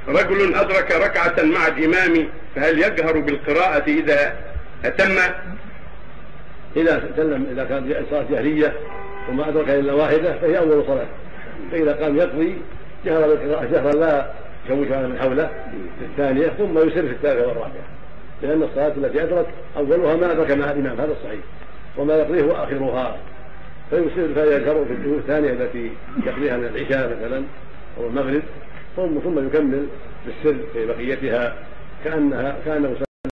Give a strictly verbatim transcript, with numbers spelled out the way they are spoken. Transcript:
رجل أدرك ركعة مع الإمام فهل يجهر بالقراءة إذا أتم؟ إذا سلم إذا كانت صلاة جهرية وما أدرك إلا واحدة فهي أول صلاة، فإذا قام يقضي جهر بالقراءة جهرا لا يشوش على من حوله في الثانية ثم يسر في الثالثة والرابعة، لأن الصلاة التي أدرك أولها ما أدرك مع الإمام، هذا الصحيح، وما يقضيه هو آخرها، فيسر فيجهر في الجهود الثانية التي يقضيها من العشاء مثلا أو المغرب، ثم ثم يكمل بالسر في بقيتها كأنها كأنه